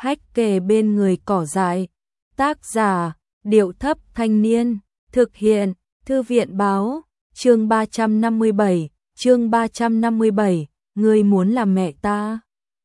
hách kề bên người cỏ dại. Tác giả, Điệu Thấp Thanh Niên, thực hiện, Thư viện Báo, chương 357, ngươi muốn làm mẹ ta.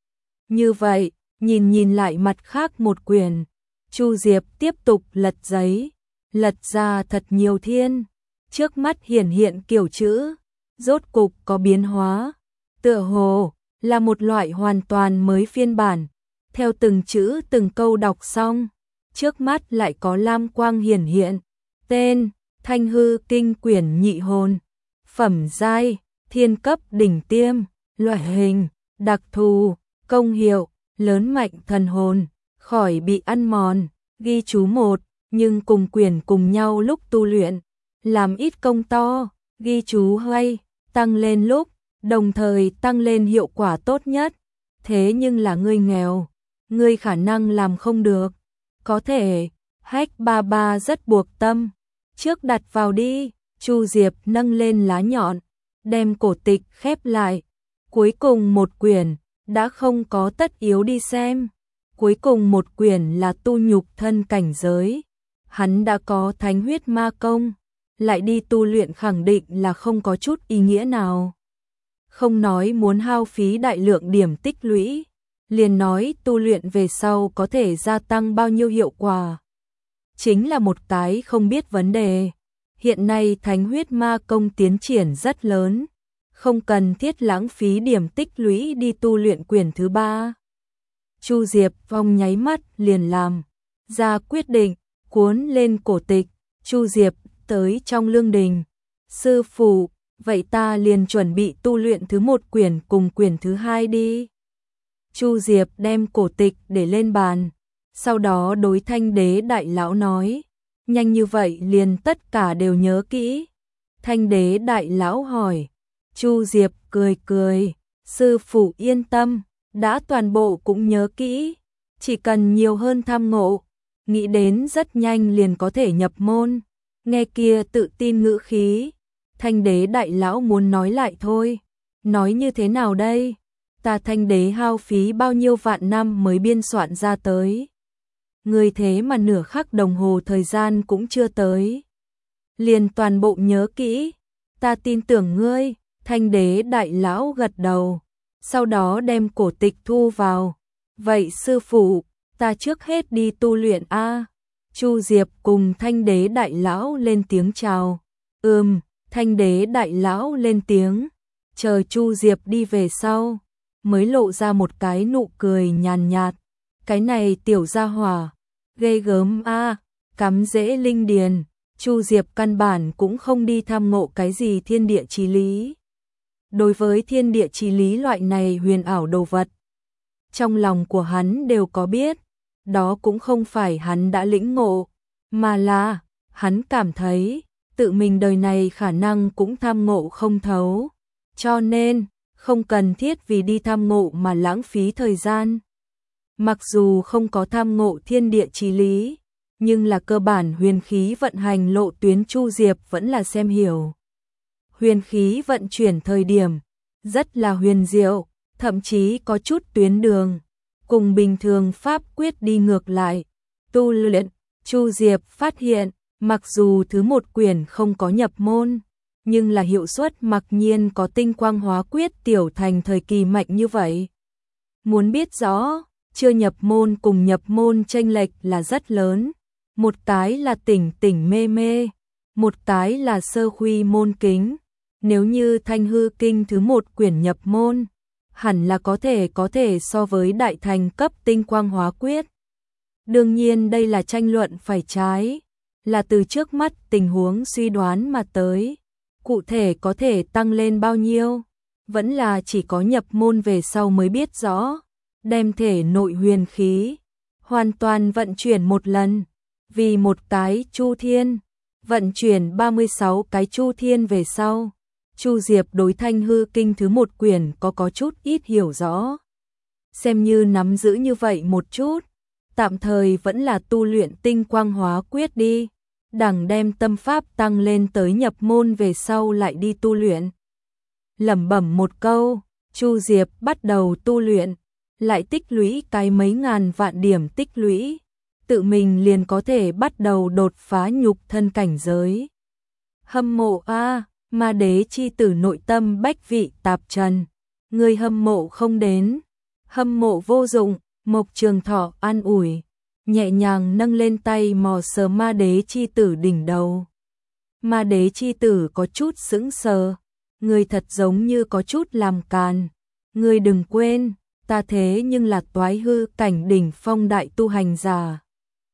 Như vậy, nhìn lại mặt khác một quyển, Chu Diệp tiếp tục lật giấy, lật ra thật nhiều thiên, trước mắt hiện kiểu chữ, rốt cục có biến hóa, tựa hồ là một loại hoàn toàn mới phiên bản, theo từng chữ từng câu đọc xong, trước mắt lại có lam quang hiện, tên, Thanh Hư Kinh quyển nhị hồn, phẩm giai, thiên cấp đỉnh tiêm, loại hình, đặc thù, công hiệu, lớn mạnh thần hồn, khỏi bị ăn mòn, ghi chú 1, nhưng cùng quyển cùng nhau lúc tu luyện, làm ít công to, ghi chú 2, tăng lên lúc, đồng thời tăng lên hiệu quả tốt nhất, thế nhưng là ngươi nghèo, ngươi khả năng làm không được, có thể, hách ba rất buộc tâm, trước đặt vào đi, Chu Diệp nâng lên lá nhọn, đem cổ tịch khép lại, cuối cùng một quyển, đã không có tất yếu đi xem. Cuối cùng một quyển là tu nhục thân cảnh giới. Hắn đã có thánh huyết ma công, lại đi tu luyện khẳng định là không có chút ý nghĩa nào. Không nói muốn hao phí đại lượng điểm tích lũy, liền nói tu luyện về sau có thể gia tăng bao nhiêu hiệu quả. Chính là một cái không biết vấn đề. Hiện nay thánh huyết ma công tiến triển rất lớn, không cần thiết lãng phí điểm tích lũy đi tu luyện quyển thứ 3. Chu Diệp vòng nháy mắt liền làm ra quyết định, cuốn lên cổ tịch, Chu Diệp tới trong lương đình. Sư phụ, vậy ta liền chuẩn bị tu luyện thứ 1 quyển cùng quyển thứ 2 đi. Chu Diệp đem cổ tịch để lên bàn, sau đó đối Thanh Đế đại lão nói, nhanh như vậy liền tất cả đều nhớ kỹ. Thanh Đế đại lão hỏi, Chu Diệp cười, sư phụ yên tâm, đã toàn bộ cũng nhớ kỹ, chỉ cần nhiều hơn tham ngộ, nghĩ đến rất nhanh liền có thể nhập môn. Nghe kia tự tin ngữ khí, Thanh Đế đại lão muốn nói lại thôi, nói như thế nào đây? Ta Thanh Đế hao phí bao nhiêu vạn năm mới biên soạn ra tới. Người thế mà nửa khắc đồng hồ thời gian cũng chưa tới, liền toàn bộ nhớ kỹ, ta tin tưởng ngươi. Thanh Đế đại lão gật đầu, sau đó đem cổ tịch thu vào. Vậy sư phụ, ta trước hết đi tu luyện a. Chu Diệp cùng Thanh Đế đại lão lên tiếng chào. Thanh Đế đại lão lên tiếng, chờ Chu Diệp đi về sau, mới lộ ra một cái nụ cười nhàn nhạt. Cái này tiểu gia hỏa, ghê gớm a, cắm rễ linh điền. Chu Diệp căn bản cũng không đi tham ngộ cái gì thiên địa chí lý. Đối với thiên địa chí lý loại này huyền ảo đồ vật, trong lòng của hắn đều có biết, đó cũng không phải hắn đã lĩnh ngộ, mà là hắn cảm thấy tự mình đời này khả năng cũng tham ngộ không thấu, cho nên không cần thiết vì đi tham ngộ mà lãng phí thời gian. Mặc dù không có tham ngộ thiên địa chí lý, nhưng là cơ bản huyền khí vận hành lộ tuyến Chu Diệp vẫn là xem hiểu. Huyền khí vận chuyển thời điểm rất là huyền diệu, thậm chí có chút tuyến đường cùng bình thường pháp quyết đi ngược lại. Tu luyện, Chu Diệp phát hiện, mặc dù thứ 1 quyển không có nhập môn, nhưng là hiệu suất mặc nhiên có tinh quang hóa quyết tiểu thành thời kỳ mạnh như vậy. Muốn biết rõ, chưa nhập môn cùng nhập môn chênh lệch là rất lớn. Một cái là tỉnh mê, một cái là sơ khuy môn kính. Nếu như Thanh Hư Kinh thứ 1 quyển nhập môn, hẳn là có thể so với đại thành cấp tinh quang hóa quyết. Đương nhiên đây là tranh luận phải trái, là từ trước mắt tình huống suy đoán mà tới. Cụ thể có thể tăng lên bao nhiêu, vẫn là chỉ có nhập môn về sau mới biết rõ. Đem thể nội huyền khí hoàn toàn vận chuyển một lần, vì một cái chu thiên, vận chuyển 36 cái chu thiên về sau. Chu Diệp đối Thanh Hư Kinh thứ 1 quyển có chút ít hiểu rõ. Xem như nắm giữ như vậy một chút, tạm thời vẫn là tu luyện tinh quang hóa quyết đi, đẳng đem tâm pháp tăng lên tới nhập môn về sau lại đi tu luyện. Lẩm bẩm một câu, Chu Diệp bắt đầu tu luyện, lại tích lũy cái mấy ngàn vạn điểm tích lũy, tự mình liền có thể bắt đầu đột phá nhục thân cảnh giới. Hâm mộ a, Ma Đế chi tử nội tâm bách vị tạp trần, người hâm mộ không đến, hâm mộ vô dụng. Mộc Trường Thọ an ủi, nhẹ nhàng nâng lên tay mò sờ Ma Đế chi tử đỉnh đầu. Ma Đế chi tử có chút sững sờ, người thật giống như có chút làm càn. Người đừng quên, ta thế nhưng là toái hư cảnh đỉnh phong đại tu hành giả.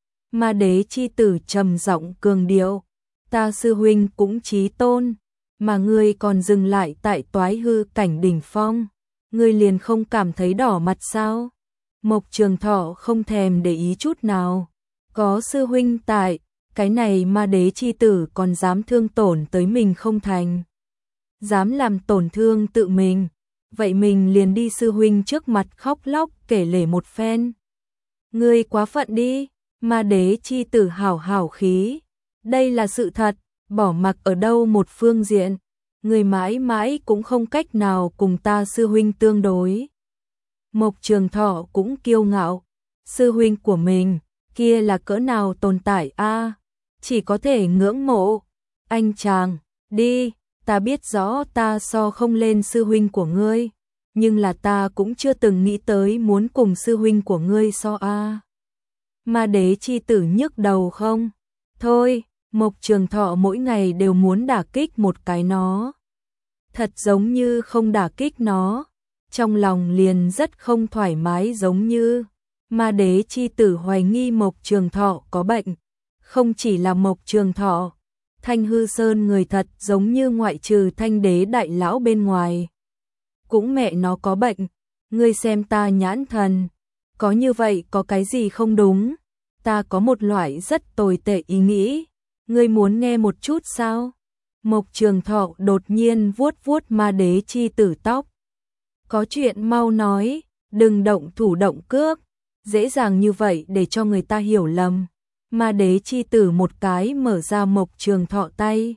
Ma Đế chi tử trầm giọng cường điệu, ta sư huynh cũng chí tôn, mà ngươi còn dừng lại tại toái hư cảnh đỉnh phong, ngươi liền không cảm thấy đỏ mặt sao? Mộc Trường Thọ không thèm để ý chút nào, có sư huynh tại, cái này Ma Đế chi tử còn dám thương tổn tới mình không thành. Dám làm tổn thương tự mình, vậy mình liền đi sư huynh trước mặt khóc lóc kể lể một phen. Ngươi quá phận đi, Ma Đế chi tử hảo hảo khí, đây là sự thật, bỏ mặc ở đâu một phương diện, người mãi mãi cũng không cách nào cùng ta sư huynh tương đối. Mộc Trường Thọ cũng kiêu ngạo, sư huynh của mình, kia là cỡ nào tồn tại a, chỉ có thể ngưỡng mộ. Anh chàng, đi, ta biết rõ ta so không lên sư huynh của ngươi, nhưng là ta cũng chưa từng nghĩ tới muốn cùng sư huynh của ngươi so a. Ma Đế chi tử nhức đầu không? Thôi, Mộc Trường Thọ mỗi ngày đều muốn đả kích một cái nó. Thật giống như không đả kích nó, trong lòng liền rất không thoải mái giống như. Ma Đế chi tử hoài nghi Mộc Trường Thọ có bệnh, không chỉ là Mộc Trường Thọ, Thanh Hư Sơn người thật giống như ngoại trừ Thanh Đế đại lão bên ngoài. Cũng mẹ nó có bệnh, ngươi xem ta nhãn thần, có như vậy có cái gì không đúng, ta có một loại rất tồi tệ ý nghĩ, ngươi muốn nghe một chút sao? Mộc Trường Thọ đột nhiên vuốt vuốt Ma Đế chi tử tóc. Có chuyện mau nói, đừng động thủ động cước, dễ dàng như vậy để cho người ta hiểu lầm. Ma Đế chi tử một cái mở ra Mộc Trường Thọ tay.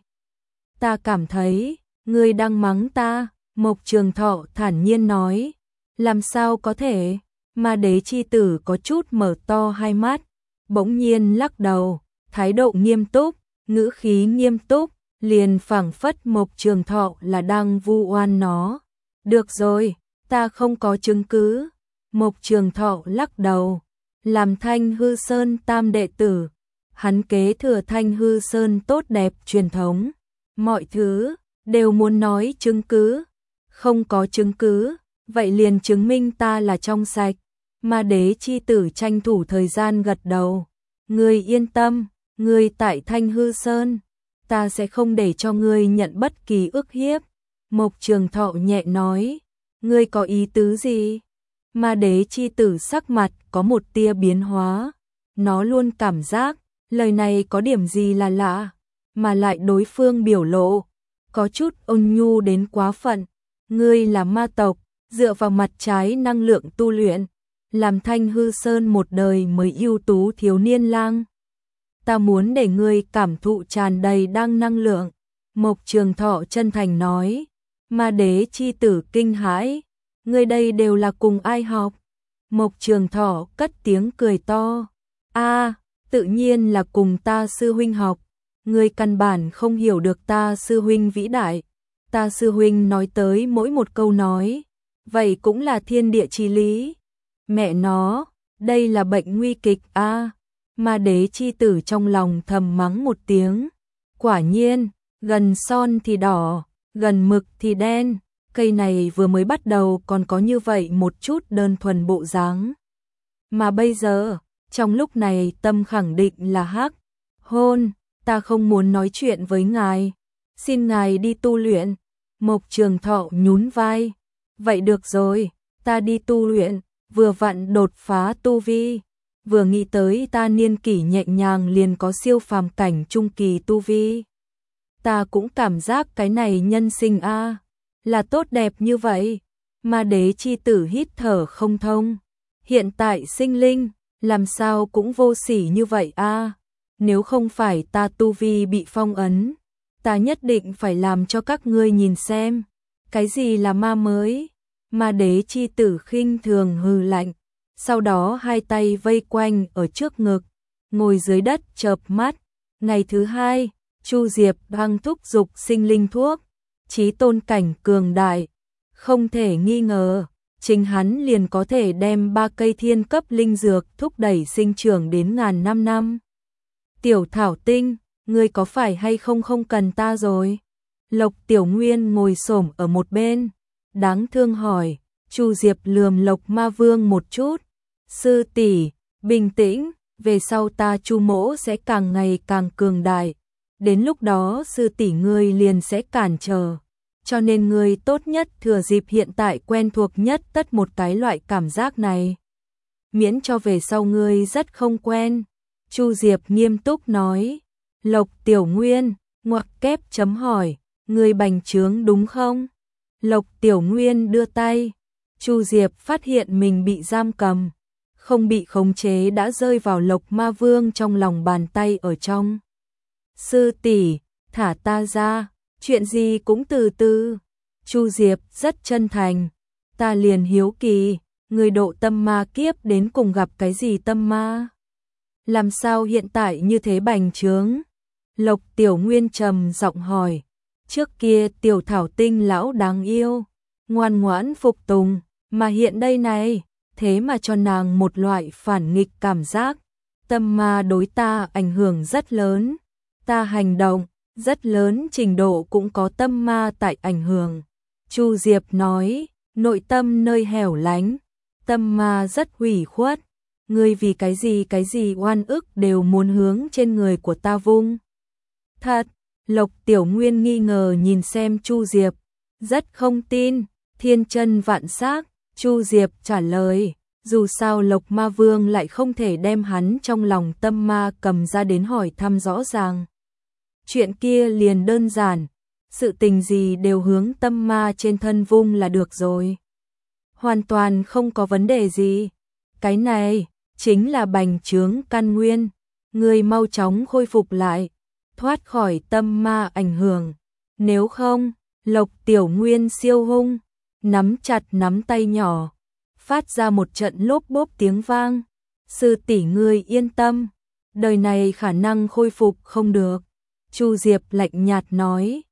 Ta cảm thấy, ngươi đang mắng ta, Mộc Trường Thọ thản nhiên nói. Làm sao có thể? Ma Đế chi tử có chút mở to hai mắt, bỗng nhiên lắc đầu, thái độ nghiêm túc, ngữ khí nghiêm túc, liền phảng phất Mộc Trường Thọ là đang vu oan nó. Được rồi, ta không có chứng cứ. Mộc Trường Thọ lắc đầu, làm Thanh Hư Sơn tam đệ tử, hắn kế thừa Thanh Hư Sơn tốt đẹp truyền thống, mọi thứ đều muốn nói chứng cứ, không có chứng cứ, vậy liền chứng minh ta là trong sạch. Ma Đế chi tử tranh thủ thời gian gật đầu, ngươi yên tâm, ngươi tại Thanh Hư Sơn, ta sẽ không để cho ngươi nhận bất kỳ ức hiếp. Mộc Trường Thọ nhẹ nói, ngươi có ý tứ gì? Ma Đế chi tử sắc mặt có một tia biến hóa, nó luôn cảm giác lời này có điểm gì là lạ, mà lại đối phương biểu lộ có chút ôn nhu đến quá phận. Ngươi là ma tộc, dựa vào mặt trái năng lượng tu luyện, làm Thanh Hư Sơn một đời mới ưu tú thiếu niên lang. Ta muốn để ngươi cảm thụ tràn đầy đang năng lượng. Mộc Trường Thọ chân thành nói. Ma Đế chi tử kinh hãi, ngươi đây đều là cùng ai học? Mộc Trường Thọ cất tiếng cười to. A, tự nhiên là cùng ta sư huynh học. Ngươi căn bản không hiểu được ta sư huynh vĩ đại. Ta sư huynh nói tới mỗi một câu nói, vậy cũng là thiên địa chí lý. Mẹ nó, đây là bệnh nguy kịch a. Ma Đế chi tử trong lòng thầm mắng một tiếng. Quả nhiên, gần son thì đỏ, gần mực thì đen, cây này vừa mới bắt đầu còn có như vậy một chút đơn thuần bộ dáng. Mà bây giờ, trong lúc này tâm khẳng định là hắc. Hôn, ta không muốn nói chuyện với ngài, xin ngài đi tu luyện. Mộc Trường Thọ nhún vai. Vậy được rồi, ta đi tu luyện, vừa vặn đột phá tu vi. Vừa nghĩ tới ta niên kỷ nhẹ nhàng liền có siêu phàm cảnh trung kỳ tu vi. Ta cũng cảm giác cái này nhân sinh a là tốt đẹp như vậy. Ma Đế chi tử hít thở không thông. Hiện tại sinh linh, làm sao cũng vô sỉ như vậy a. Nếu không phải ta tu vi bị phong ấn, ta nhất định phải làm cho các ngươi nhìn xem, cái gì là ma mới. Ma đế chi tử khinh thường hừ lạnh, sau đó hai tay vây quanh ở trước ngực, ngồi dưới đất chợp mắt. Ngày thứ hai, Chu Diệp đang thúc giục sinh linh thuốc, chí tôn cảnh cường đại, không thể nghi ngờ, chính hắn liền có thể đem 3 cây thiên cấp linh dược thúc đẩy sinh trưởng đến ngàn năm. Tiểu Thảo Tinh, ngươi có phải hay không cần ta rồi? Lộc Tiểu Nguyên ngồi xổm ở một bên, đáng thương hỏi. Chu Diệp lườm Lộc Ma Vương một chút, sư tỷ, bình tĩnh, về sau ta Chu mỗ sẽ càng ngày càng cường đại, đến lúc đó sư tỷ ngươi liền sẽ cản trở, cho nên ngươi tốt nhất thừa dịp hiện tại quen thuộc nhất tất một cái loại cảm giác này, miễn cho về sau ngươi rất không quen. Chu Diệp nghiêm túc nói. Lộc Tiểu Nguyên ngoặc kép chấm hỏi, ngươi bành trướng đúng không? Lộc Tiểu Nguyên đưa tay, Chu Diệp phát hiện mình bị giam cầm, không bị khống chế đã rơi vào Lộc Ma Vương trong lòng bàn tay ở trong. Sư tỷ, thả ta ra, chuyện gì cũng từ từ. Chu Diệp rất chân thành, ta liền hiếu kỳ, người độ tâm ma kiếp đến cùng gặp cái gì tâm ma? Làm sao hiện tại như thế bành trướng? Lộc Tiểu Nguyên trầm giọng hỏi, trước kia Tiểu Thảo Tinh lão đáng yêu, ngoan ngoãn phục tùng, mà hiện đây này, thế mà cho nàng một loại phản nghịch cảm giác, tâm ma đối ta ảnh hưởng rất lớn, ta hành động, rất lớn trình độ cũng có tâm ma tại ảnh hưởng. Chu Diệp nói, nội tâm nơi hẻo lánh, tâm ma rất ủy khuất, ngươi vì cái gì oan ức đều muốn hướng trên người của ta vung. Thật, Lộc Tiểu Nguyên nghi ngờ nhìn xem Chu Diệp, rất không tin, thiên chân vạn xác. Chu Diệp trả lời, dù sao Lộc Ma Vương lại không thể đem hắn trong lòng tâm ma cầm ra đến hỏi thăm rõ ràng. Chuyện kia liền đơn giản, sự tình gì đều hướng tâm ma trên thân vung là được rồi. Hoàn toàn không có vấn đề gì. Cái này chính là bành trướng căn nguyên, người mau chóng khôi phục lại, thoát khỏi tâm ma ảnh hưởng. Nếu không, Lộc Tiểu Nguyên siêu hung, nắm chặt nắm tay nhỏ, phát ra một trận lốp bốp tiếng vang. Sư tỷ ngươi yên tâm, đời này khả năng khôi phục không được. Chu Diệp lạnh nhạt nói.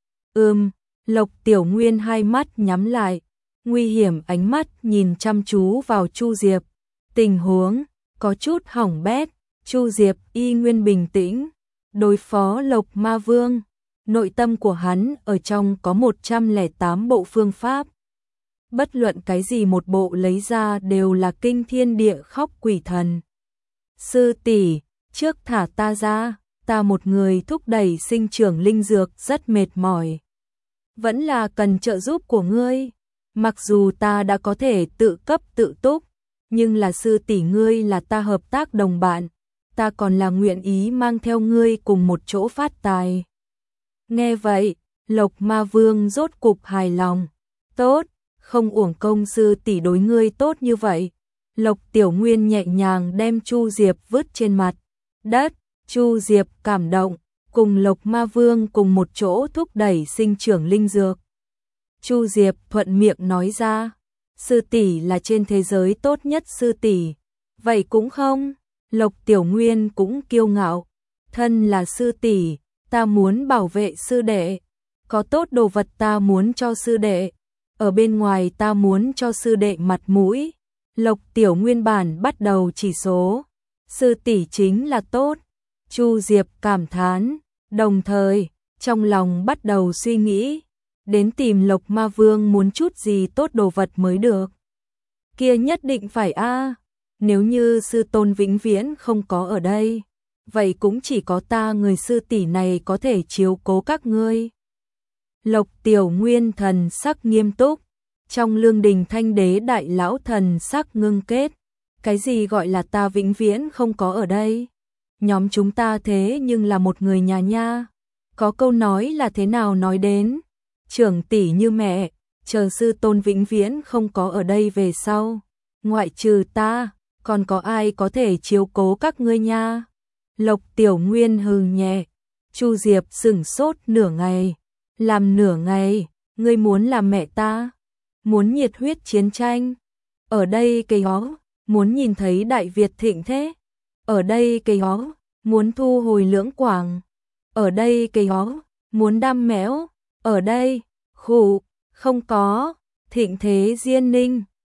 Lộc Tiểu Nguyên hai mắt nhắm lại, nguy hiểm ánh mắt nhìn chăm chú vào Chu Diệp. Tình huống có chút hỏng bét, Chu Diệp y nguyên bình tĩnh, đối phó Lộc Ma Vương. Nội tâm của hắn ở trong có 108 bộ phương pháp. Bất luận cái gì một bộ lấy ra đều là kinh thiên địa khóc quỷ thần. Sư tỷ, trước thả ta ra, ta một người thúc đẩy sinh trưởng linh dược rất mệt mỏi. Vẫn là cần trợ giúp của ngươi. Mặc dù ta đã có thể tự cấp tự túc, nhưng là sư tỷ ngươi là ta hợp tác đồng bạn, ta còn là nguyện ý mang theo ngươi cùng một chỗ phát tài. Nghe vậy, Lộc Ma Vương rốt cục hài lòng. Tốt, không uổng công sư tỷ đối ngươi tốt như vậy. Lộc Tiểu Nguyên nhẹ nhàng đem Chu Diệp vứt trên mặt đất. Chu Diệp cảm động, cùng Lộc Ma Vương cùng một chỗ thúc đẩy sinh trưởng linh dược. Chu Diệp thuận miệng nói ra, sư tỷ là trên thế giới tốt nhất sư tỷ. Vậy cũng không, Lộc Tiểu Nguyên cũng kiêu ngạo, thân là sư tỷ, ta muốn bảo vệ sư đệ, có tốt đồ vật ta muốn cho sư đệ, ở bên ngoài ta muốn cho sư đệ mặt mũi. Lộc Tiểu Nguyên bản bắt đầu chỉ số, sư tỷ chính là tốt. Chu Diệp cảm thán, đồng thời trong lòng bắt đầu suy nghĩ, đến tìm Lộc Ma Vương muốn chút gì tốt đồ vật mới được. Kia nhất định phải nếu như sư tôn vĩnh viễn không có ở đây, vậy cũng chỉ có ta người sư tỷ này có thể chiếu cố các ngươi. Lộc Tiểu Nguyên thần sắc nghiêm túc, trong Lương Đình Thanh Đế đại lão thần sắc ngưng kết, cái gì gọi là ta vĩnh viễn không có ở đây? Nhóm chúng ta thế nhưng là một người nhà nha. Có câu nói là thế nào nói đến, trưởng tỷ như mẹ, chờ sư tôn vĩnh viễn không có ở đây về sau, ngoại trừ ta, còn có ai có thể chiếu cố các ngươi nha? Lộc Tiểu Nguyên hừ nhẹ. Chu Diệp sững sốt nửa ngày, làm nửa ngày, ngươi muốn làm mẹ ta? muốn nhiệt huyết chiến tranh. Ở đây cây ó, muốn nhìn thấy Đại Việt thịnh thế. Ở đây cây ó, muốn thu hồi Lưỡng Quảng. Ở đây cây ó, muốn đam mẽo. Ở đây, khụ, không có, thịnh thế Diên Ninh.